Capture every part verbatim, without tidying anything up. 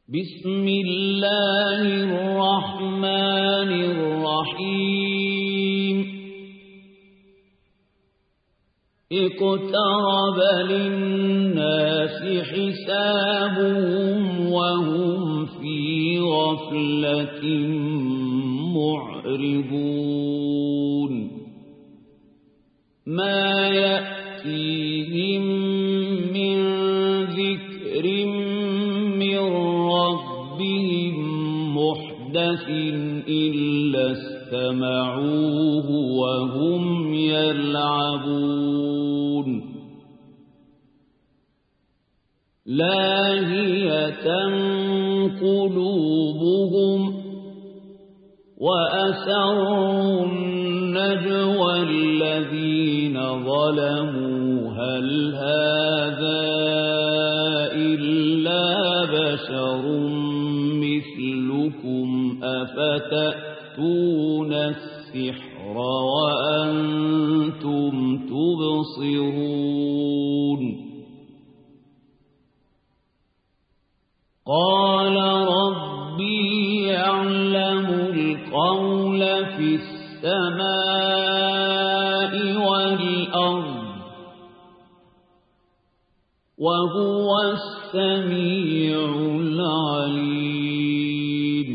بسم الله الرحمن الرحيم اقترب للناس حسابهم وهم في غفلة معرضون ما يأتيهم من ذكر من ربهم محدث إلا استمعوه وهم يلعبون لاهية قلوبهم وأسروا النجوى الذين ظلموا هل هذا إلا بشر مثلكم أفتأتون السحر وأنتم تبصرون قال ربي يعلم القول في السماء والأرض وهو السميع العليم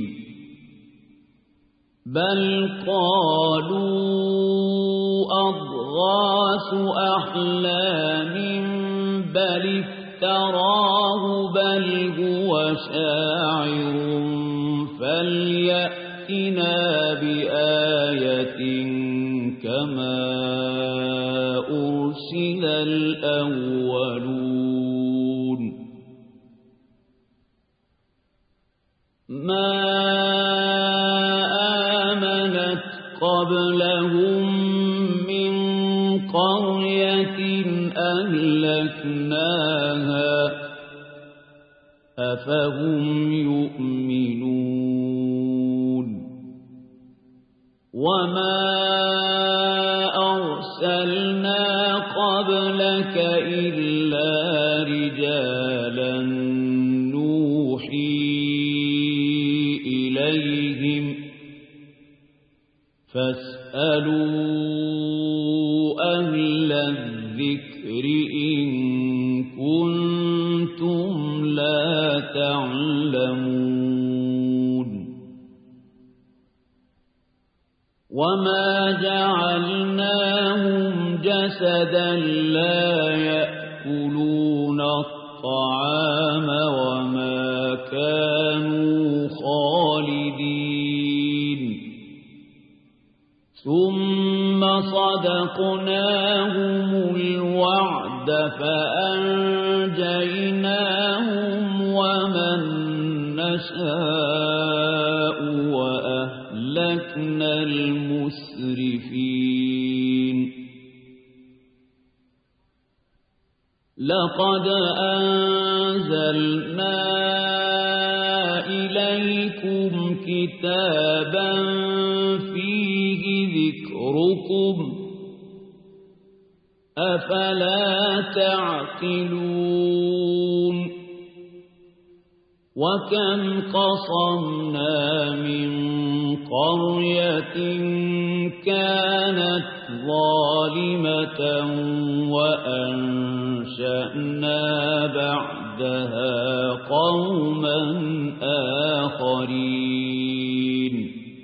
بل قالوا أضغاث أحلام بل افتراه بل هو شاعر فليأتنا بآية كما أرسل الأولون ما آمنت قبلهم من قرية أهلكناها أفهم يؤمنون وما أرسلنا قبلك إلا رجالا نوحي إليهم فاسألوا أهل الذكر إن كنتم لا تعلمون وما جعلناهم جسدا لا يأكلون الطعام وما كانوا خالدين ثم صدقناهم الوعد فأنجيناهم ومن نشاء وأهلكنا المسرفين لقد أنزلنا إليكم كتابا فيه ذكركم أفلا تعقلون وكم قصمنا من قرية كانت ظالمة وأنشأنا بعدها قوما آخرين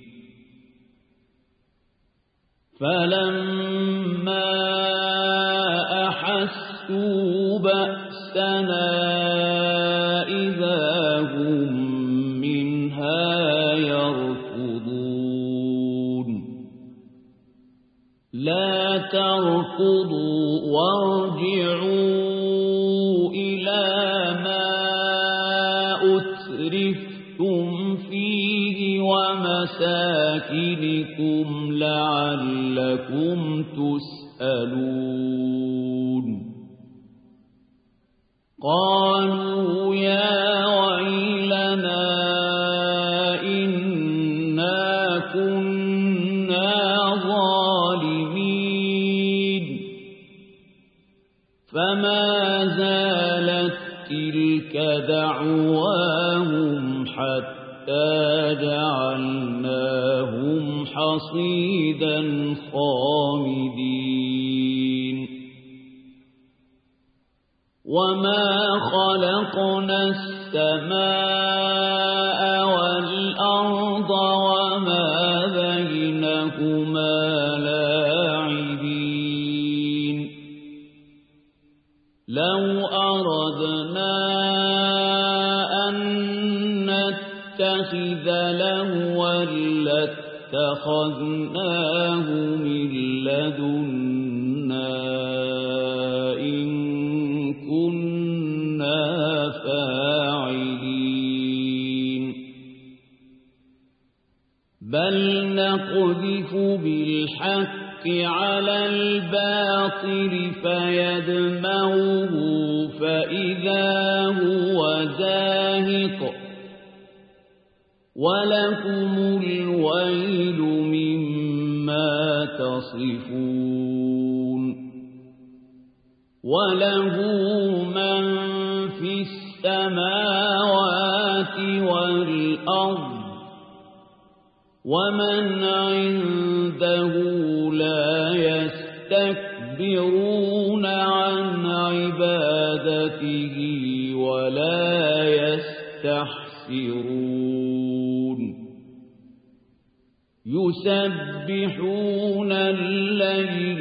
فلما أحسوا بأسنا إذا هم منها يركضون لا تركضوا وارجعوا إلى ما أترفتم فيه ومساكنكم لعلكم تسألون قالوا يا ويلنا إنا كنا ظالمين فما زالت تلك دعواهم حتى جعلناهم حصيدا خامدين وما خلقنا السماء والأرض وما بينهما لاعبين لو أردنا أن نتخذ لهوا لاتخذناه من لدنا إن كنا فاعلين بل نقذف بالحق على الباطل فيدمغه فإذا هو زاهق ولكم الويل مما تصفون وله من في السماوات والأرض ومن عنده لا يستكبرون عن عبادته ولا يستحسرون يسبحون الليل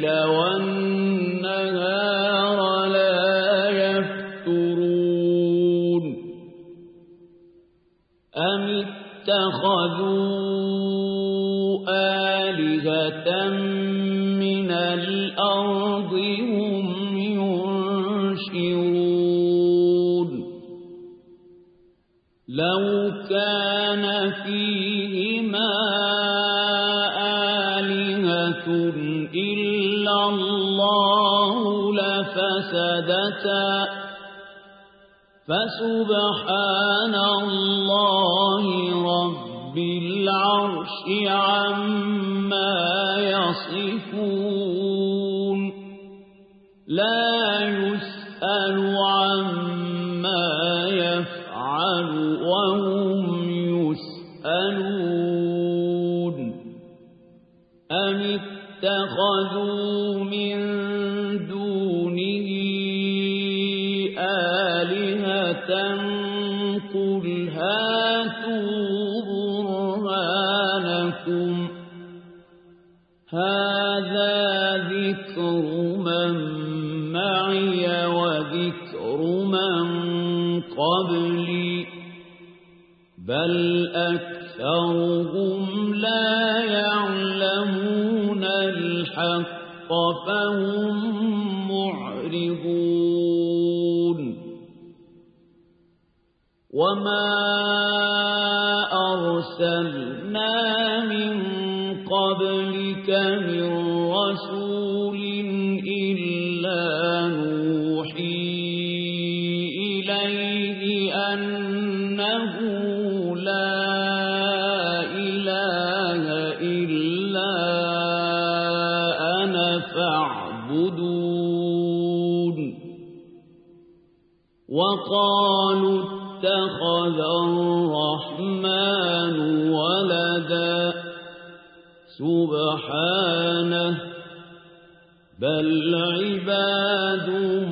والنهار لا يفترون أم اتخذوا آلهة من الأرض هم ينشرون لو كان فيهما آلهة إلا الله لفسدتا فسبحان الله رب العرش عما يصفون لا يسأل عما يفعل وهم يسألون أم اتخذوا من دونه آلهة قل هاتوا برهانكم هذا ذكر من معي وذكر من قبلي بل أكثرهم لا يعلمون الحق فهم معرضون وما أرسلنا من قبلك من رسول إلا نوحي إليه أنه لا إله إلا أنا فاعبدون وقالوا اتخذ الرحمن ولدا سبحانه بل عباد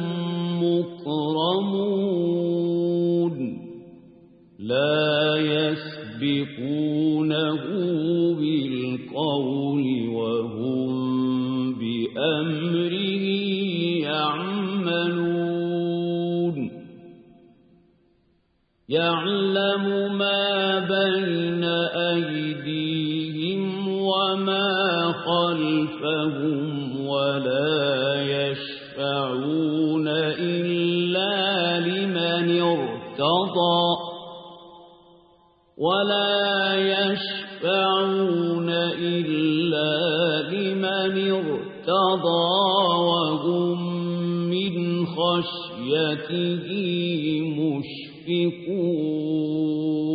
مكرمون لا يسبقونه بالقول وهم بأمره يعملون يعلم ما بين أيديهم وما خلفهم ولا يشفعون إلا لمن ارتضى ولا يشفعون إلا لمن ارتضى وهم من خشيته مشفقون